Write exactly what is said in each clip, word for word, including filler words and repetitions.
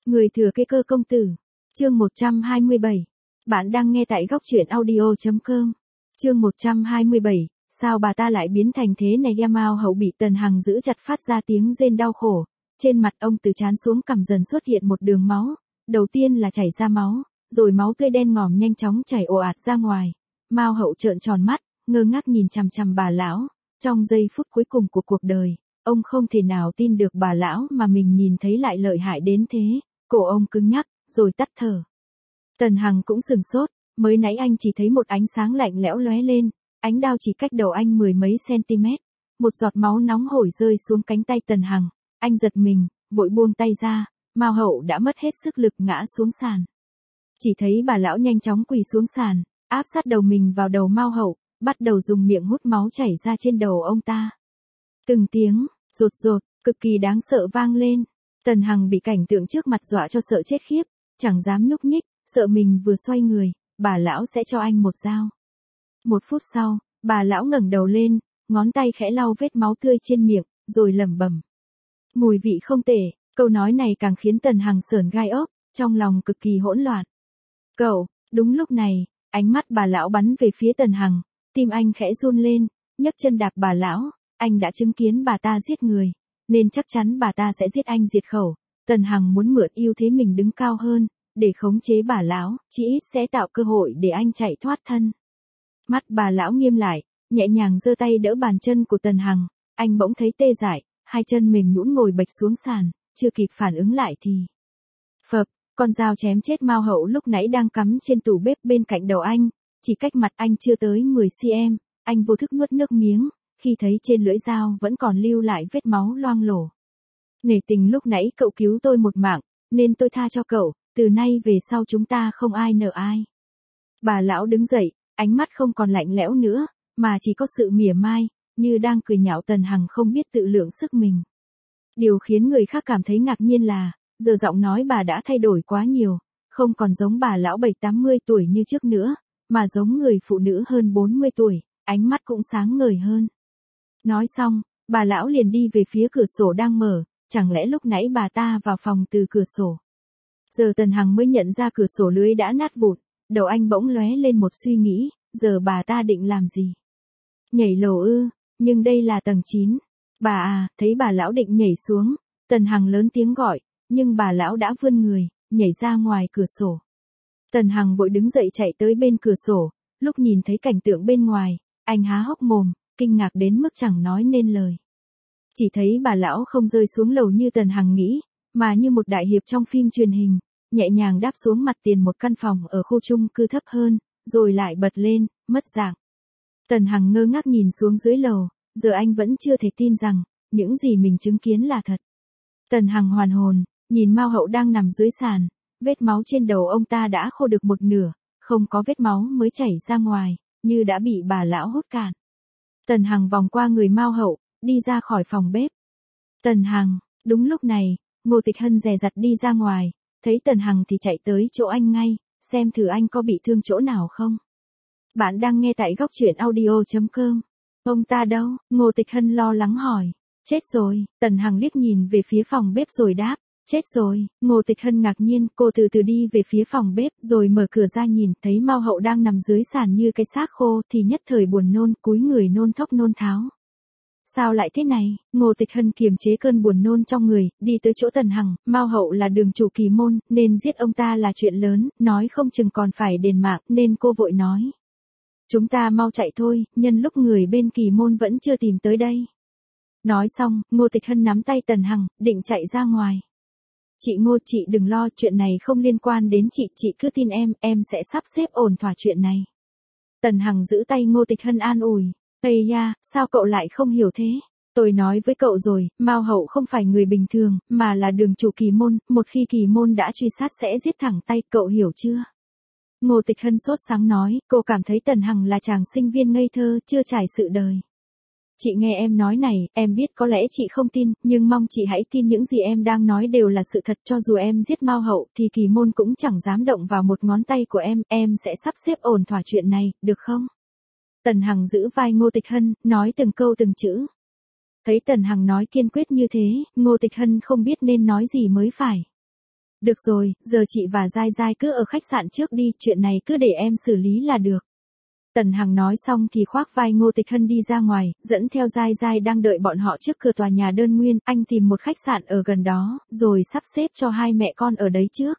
Người thừa kế cơ công tử. Chương một trăm hai mươi bảy. Bạn đang nghe tại góc truyện audio chấm com. Chương một trăm hai mươi bảy. Sao bà ta lại biến thành thế này? Mao Hậu bị Tần Hằng giữ chặt phát ra tiếng rên đau khổ. Trên mặt ông từ trán xuống cằm dần xuất hiện một đường máu. Đầu tiên là chảy ra máu, rồi máu tươi đen ngòm nhanh chóng chảy ồ ạt ra ngoài. Mao Hậu trợn tròn mắt, ngơ ngác nhìn chằm chằm bà lão. Trong giây phút cuối cùng của cuộc đời, ông không thể nào tin được bà lão mà mình nhìn thấy lại lợi hại đến thế. Cổ ông cứng nhắc, rồi tắt thở. Tần Hằng cũng sừng sốt, mới nãy anh chỉ thấy một ánh sáng lạnh lẽo lóe lên, ánh đao chỉ cách đầu anh mười mấy cm. Một giọt máu nóng hổi rơi xuống cánh tay Tần Hằng, anh giật mình, vội buông tay ra, Mao Hậu đã mất hết sức lực ngã xuống sàn. Chỉ thấy bà lão nhanh chóng quỳ xuống sàn, áp sát đầu mình vào đầu Mao Hậu, bắt đầu dùng miệng hút máu chảy ra trên đầu ông ta. Từng tiếng, rột rột, cực kỳ đáng sợ vang lên. Tần Hằng bị cảnh tượng trước mặt dọa cho sợ chết khiếp, chẳng dám nhúc nhích, sợ mình vừa xoay người, bà lão sẽ cho anh một dao. Một phút sau, bà lão ngẩng đầu lên, ngón tay khẽ lau vết máu tươi trên miệng, rồi lẩm bẩm. Mùi vị không tệ. Câu nói này càng khiến Tần Hằng sởn gai ốc, trong lòng cực kỳ hỗn loạn. Cậu, đúng lúc này, ánh mắt bà lão bắn về phía Tần Hằng, tim anh khẽ run lên, nhấc chân đạp bà lão, anh đã chứng kiến bà ta giết người, nên chắc chắn bà ta sẽ giết anh diệt khẩu. Tần Hằng muốn mượn ưu thế mình đứng cao hơn, để khống chế bà lão, chỉ ít sẽ tạo cơ hội để anh chạy thoát thân. Mắt bà lão nghiêm lại, nhẹ nhàng giơ tay đỡ bàn chân của Tần Hằng, anh bỗng thấy tê dại, hai chân mềm nhũn ngồi bệt xuống sàn. Chưa kịp phản ứng lại thì phập, con dao chém chết Mao Hậu lúc nãy đang cắm trên tủ bếp bên cạnh đầu anh, chỉ cách mặt anh chưa tới mười xăng-ti-mét, anh vô thức nuốt nước miếng, khi thấy trên lưỡi dao vẫn còn lưu lại vết máu loang lổ. Nể tình lúc nãy cậu cứu tôi một mạng, nên tôi tha cho cậu, từ nay về sau chúng ta không ai nợ ai. Bà lão đứng dậy, ánh mắt không còn lạnh lẽo nữa, mà chỉ có sự mỉa mai, như đang cười nhạo Tần Hằng không biết tự lượng sức mình. Điều khiến người khác cảm thấy ngạc nhiên là, giờ giọng nói bà đã thay đổi quá nhiều, không còn giống bà lão bảy tám mươi tuổi như trước nữa, mà giống người phụ nữ hơn bốn mươi tuổi, ánh mắt cũng sáng ngời hơn. Nói xong, bà lão liền đi về phía cửa sổ đang mở, chẳng lẽ lúc nãy bà ta vào phòng từ cửa sổ. Giờ Tần Hằng mới nhận ra cửa sổ lưới đã nát vụn, đầu anh bỗng lóe lên một suy nghĩ, giờ bà ta định làm gì? Nhảy lầu ư, nhưng đây là tầng chín. Bà à, thấy bà lão định nhảy xuống, Tần Hằng lớn tiếng gọi, nhưng bà lão đã vươn người, nhảy ra ngoài cửa sổ. Tần Hằng vội đứng dậy chạy tới bên cửa sổ, lúc nhìn thấy cảnh tượng bên ngoài, anh há hốc mồm, kinh ngạc đến mức chẳng nói nên lời. Chỉ thấy bà lão không rơi xuống lầu như Tần Hằng nghĩ, mà như một đại hiệp trong phim truyền hình, nhẹ nhàng đáp xuống mặt tiền một căn phòng ở khu chung cư thấp hơn, rồi lại bật lên, mất dạng. Tần Hằng ngơ ngác nhìn xuống dưới lầu. Giờ anh vẫn chưa thể tin rằng, những gì mình chứng kiến là thật. Tần Hằng hoàn hồn, nhìn Mao Hậu đang nằm dưới sàn, vết máu trên đầu ông ta đã khô được một nửa, không có vết máu mới chảy ra ngoài, như đã bị bà lão hút cạn. Tần Hằng vòng qua người Mao Hậu, đi ra khỏi phòng bếp. Tần Hằng, đúng lúc này, Ngô Tịch Hân dè dặt đi ra ngoài, thấy Tần Hằng thì chạy tới chỗ anh ngay, xem thử anh có bị thương chỗ nào không. Bạn đang nghe tại góc truyện audio chấm com. Ông ta đâu? Ngô Tịch Hân lo lắng hỏi. Chết rồi, Tần Hằng liếc nhìn về phía phòng bếp rồi đáp. Chết rồi, Ngô Tịch Hân ngạc nhiên, cô từ từ đi về phía phòng bếp rồi mở cửa ra nhìn, thấy Mao Hậu đang nằm dưới sàn như cái xác khô thì nhất thời buồn nôn, cúi người nôn thốc nôn tháo. Sao lại thế này? Ngô Tịch Hân kiềm chế cơn buồn nôn trong người, đi tới chỗ Tần Hằng, Mao Hậu là đường chủ Kỳ Môn, nên giết ông ta là chuyện lớn, nói không chừng còn phải đền mạng, nên cô vội nói. Chúng ta mau chạy thôi, nhân lúc người bên Kỳ Môn vẫn chưa tìm tới đây. Nói xong, Ngô Tịch Hân nắm tay Tần Hằng, định chạy ra ngoài. Chị Ngô, chị đừng lo, chuyện này không liên quan đến chị, chị cứ tin em, em sẽ sắp xếp ổn thỏa chuyện này. Tần Hằng giữ tay Ngô Tịch Hân an ủi. Ây da, sao cậu lại không hiểu thế? Tôi nói với cậu rồi, Mao Hậu không phải người bình thường, mà là đường chủ Kỳ Môn, một khi Kỳ Môn đã truy sát sẽ giết thẳng tay, cậu hiểu chưa? Ngô Tịch Hân sốt sáng nói, cô cảm thấy Tần Hằng là chàng sinh viên ngây thơ, chưa trải sự đời. Chị nghe em nói này, em biết có lẽ chị không tin, nhưng mong chị hãy tin những gì em đang nói đều là sự thật, cho dù em giết Mao Hậu thì Kỳ Môn cũng chẳng dám động vào một ngón tay của em, em sẽ sắp xếp ổn thỏa chuyện này, được không? Tần Hằng giữ vai Ngô Tịch Hân, nói từng câu từng chữ. Thấy Tần Hằng nói kiên quyết như thế, Ngô Tịch Hân không biết nên nói gì mới phải. Được rồi, giờ chị và Giai Giai cứ ở khách sạn trước đi, chuyện này cứ để em xử lý là được. Tần Hằng nói xong thì khoác vai Ngô Tịch Hân đi ra ngoài, dẫn theo Giai Giai đang đợi bọn họ trước cửa tòa nhà đơn nguyên, anh tìm một khách sạn ở gần đó, rồi sắp xếp cho hai mẹ con ở đấy trước.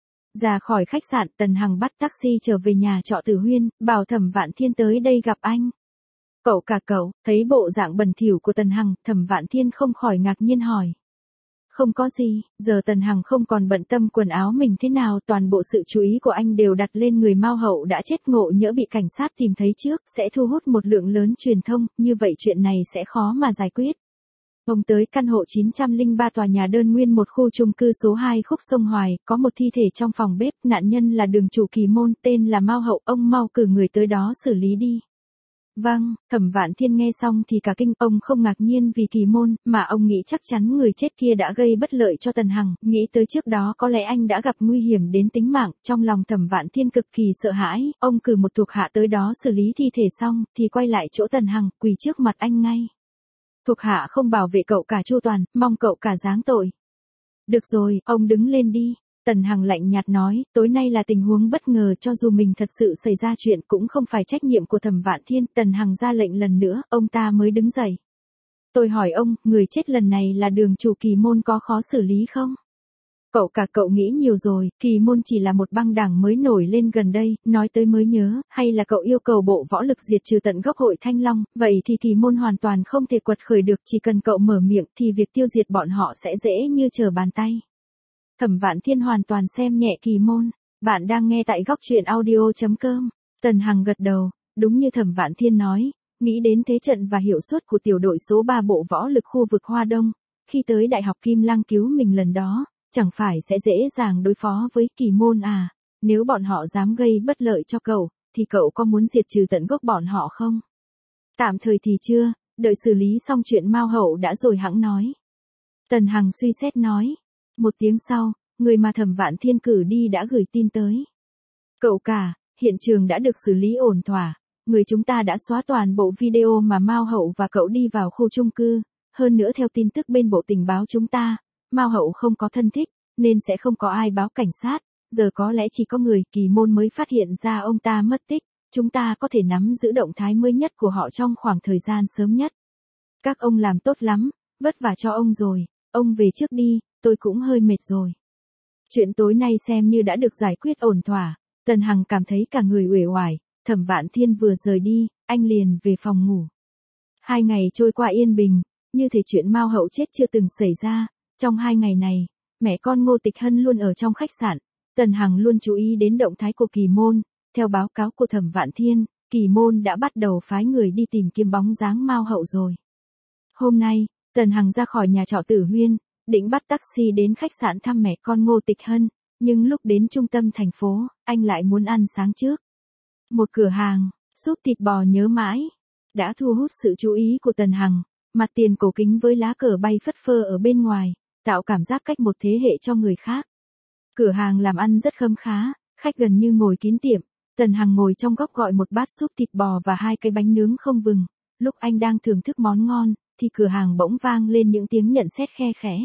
Ra khỏi khách sạn, Tần Hằng bắt taxi trở về nhà trọ Tử Huyên, bảo Thẩm Vạn Thiên tới đây gặp anh. Cậu cả cậu, thấy bộ dạng bẩn thỉu của Tần Hằng, Thẩm Vạn Thiên không khỏi ngạc nhiên hỏi. Không có gì, giờ Tần Hằng không còn bận tâm quần áo mình thế nào, toàn bộ sự chú ý của anh đều đặt lên người Mao Hậu đã chết ngộ nhỡ bị cảnh sát tìm thấy trước, sẽ thu hút một lượng lớn truyền thông, như vậy chuyện này sẽ khó mà giải quyết. Ông tới căn hộ chín không ba tòa nhà đơn nguyên một khu chung cư số hai Khúc Sông Hoài, có một thi thể trong phòng bếp, nạn nhân là đường chủ Kỳ Môn, tên là Mao Hậu, ông mau cử người tới đó xử lý đi. Vâng, Thẩm Vạn Thiên nghe xong thì cả kinh, ông không ngạc nhiên vì Kỳ Môn, mà ông nghĩ chắc chắn người chết kia đã gây bất lợi cho Tần Hằng, nghĩ tới trước đó có lẽ anh đã gặp nguy hiểm đến tính mạng, trong lòng Thẩm Vạn Thiên cực kỳ sợ hãi, ông cử một thuộc hạ tới đó xử lý thi thể xong, thì quay lại chỗ Tần Hằng, quỳ trước mặt anh ngay. Thuộc hạ không bảo vệ cậu cả chu toàn, mong cậu cả giáng tội. Được rồi, ông đứng lên đi. Tần Hằng lạnh nhạt nói, tối nay là tình huống bất ngờ, cho dù mình thật sự xảy ra chuyện cũng không phải trách nhiệm của Thẩm Vạn Thiên. Tần Hằng ra lệnh lần nữa, ông ta mới đứng dậy. Tôi hỏi ông, người chết lần này là đường chủ Kỳ Môn có khó xử lý không? Cậu cả cậu nghĩ nhiều rồi, Kỳ Môn chỉ là một băng đảng mới nổi lên gần đây, nói tới mới nhớ, hay là cậu yêu cầu bộ võ lực diệt trừ tận gốc Hội Thanh Long, vậy thì Kỳ Môn hoàn toàn không thể quật khởi được, chỉ cần cậu mở miệng thì việc tiêu diệt bọn họ sẽ dễ như trở bàn tay. Thẩm Vạn Thiên hoàn toàn xem nhẹ Kỳ Môn. Bạn đang nghe tại góc truyện audio chấm com. Tần Hằng gật đầu, đúng như Thẩm Vạn Thiên nói, nghĩ đến thế trận và hiệu suất của tiểu đội số ba bộ võ lực khu vực Hoa Đông, khi tới Đại học Kim Lăng cứu mình lần đó, chẳng phải sẽ dễ dàng đối phó với Kỳ Môn à, nếu bọn họ dám gây bất lợi cho cậu, thì cậu có muốn diệt trừ tận gốc bọn họ không? Tạm thời thì chưa, đợi xử lý xong chuyện Mao Hậu đã rồi hẵng nói. Tần Hằng suy xét nói. Một tiếng sau, người mà Thẩm Vạn Thiên cử đi đã gửi tin tới. Cậu cả, hiện trường đã được xử lý ổn thỏa, người chúng ta đã xóa toàn bộ video mà Mao Hậu và cậu đi vào khu chung cư, hơn nữa theo tin tức bên bộ tình báo chúng ta, Mao Hậu không có thân thích, nên sẽ không có ai báo cảnh sát, giờ có lẽ chỉ có người Kỳ Môn mới phát hiện ra ông ta mất tích, chúng ta có thể nắm giữ động thái mới nhất của họ trong khoảng thời gian sớm nhất. Các ông làm tốt lắm, vất vả cho ông rồi, ông về trước đi, tôi cũng hơi mệt rồi. Chuyện tối nay xem như đã được giải quyết ổn thỏa, Tần Hằng cảm thấy cả người uể oải, Thẩm Vạn Thiên vừa rời đi, anh liền về phòng ngủ. Hai ngày trôi qua yên bình, như thể chuyện Mao Hậu chết chưa từng xảy ra, trong hai ngày này, mẹ con Ngô Tịch Hân luôn ở trong khách sạn, Tần Hằng luôn chú ý đến động thái của Kỳ Môn, theo báo cáo của Thẩm Vạn Thiên, Kỳ Môn đã bắt đầu phái người đi tìm kiếm bóng dáng Mao Hậu rồi. Hôm nay, Tần Hằng ra khỏi nhà trọ Tử Huyên, định bắt taxi đến khách sạn thăm mẹ con Ngô Tịch Hân, nhưng lúc đến trung tâm thành phố, anh lại muốn ăn sáng trước. Một cửa hàng, súp thịt bò nhớ mãi, đã thu hút sự chú ý của Tần Hằng, mặt tiền cổ kính với lá cờ bay phất phơ ở bên ngoài, tạo cảm giác cách một thế hệ cho người khác. Cửa hàng làm ăn rất khấm khá, khách gần như ngồi kín tiệm, Tần Hằng ngồi trong góc gọi một bát súp thịt bò và hai cái bánh nướng không vừng, lúc anh đang thưởng thức món ngon, thì cửa hàng bỗng vang lên những tiếng nhận xét khe khẽ.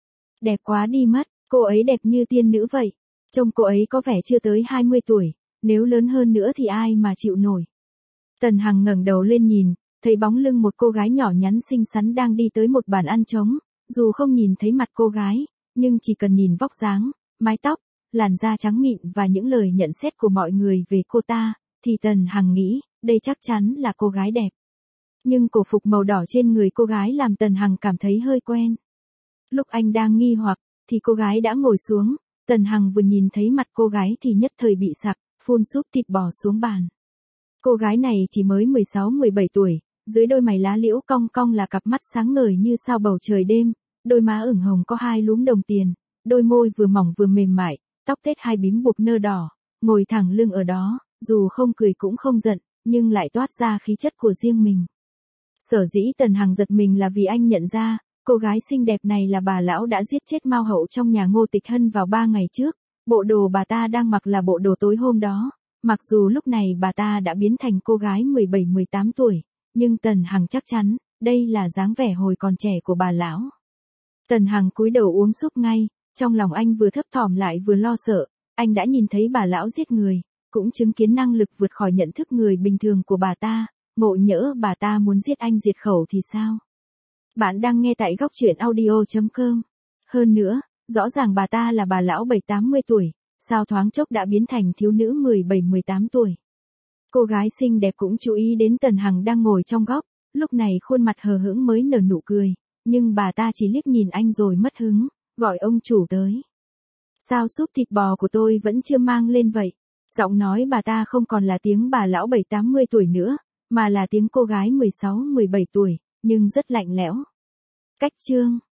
Đẹp quá đi mất, cô ấy đẹp như tiên nữ vậy. Trông cô ấy có vẻ chưa tới hai mươi tuổi, nếu lớn hơn nữa thì ai mà chịu nổi. Tần Hằng ngẩng đầu lên nhìn, thấy bóng lưng một cô gái nhỏ nhắn xinh xắn đang đi tới một bàn ăn trống, dù không nhìn thấy mặt cô gái, nhưng chỉ cần nhìn vóc dáng, mái tóc, làn da trắng mịn và những lời nhận xét của mọi người về cô ta, thì Tần Hằng nghĩ, đây chắc chắn là cô gái đẹp. Nhưng cổ phục màu đỏ trên người cô gái làm Tần Hằng cảm thấy hơi quen. Lúc anh đang nghi hoặc, thì cô gái đã ngồi xuống, Tần Hằng vừa nhìn thấy mặt cô gái thì nhất thời bị sặc, phun súp thịt bò xuống bàn. Cô gái này chỉ mới mười sáu mười bảy tuổi, dưới đôi mày lá liễu cong cong là cặp mắt sáng ngời như sao bầu trời đêm, đôi má ửng hồng có hai lúm đồng tiền, đôi môi vừa mỏng vừa mềm mại, tóc tết hai bím buộc nơ đỏ, ngồi thẳng lưng ở đó, dù không cười cũng không giận, nhưng lại toát ra khí chất của riêng mình. Sở dĩ Tần Hằng giật mình là vì anh nhận ra, cô gái xinh đẹp này là bà lão đã giết chết Mao Hậu trong nhà Ngô Tịch Hân vào ba ngày trước, bộ đồ bà ta đang mặc là bộ đồ tối hôm đó, mặc dù lúc này bà ta đã biến thành cô gái mười bảy mười tám tuổi, nhưng Tần Hằng chắc chắn, đây là dáng vẻ hồi còn trẻ của bà lão. Tần Hằng cúi đầu uống súp ngay, Trong lòng anh vừa thấp thỏm lại vừa lo sợ, anh đã nhìn thấy bà lão giết người, cũng chứng kiến năng lực vượt khỏi nhận thức người bình thường của bà ta, ngộ nhỡ bà ta muốn giết anh diệt khẩu thì sao? Bạn đang nghe tại góc truyện audio chấm com. Hơn nữa, rõ ràng bà ta là bà lão bảy tám mươi tuổi, sao thoáng chốc đã biến thành thiếu nữ mười bảy mười tám tuổi. Cô gái xinh đẹp cũng chú ý đến Tần Hằng đang ngồi trong góc, lúc này khuôn mặt hờ hững mới nở nụ cười, nhưng bà ta chỉ liếc nhìn anh rồi mất hứng, gọi ông chủ tới. Sao súp thịt bò của tôi vẫn chưa mang lên vậy? Giọng nói bà ta không còn là tiếng bà lão bảy tám mươi tuổi nữa, mà là tiếng cô gái mười sáu mười bảy tuổi, nhưng rất lạnh lẽo. Cách chương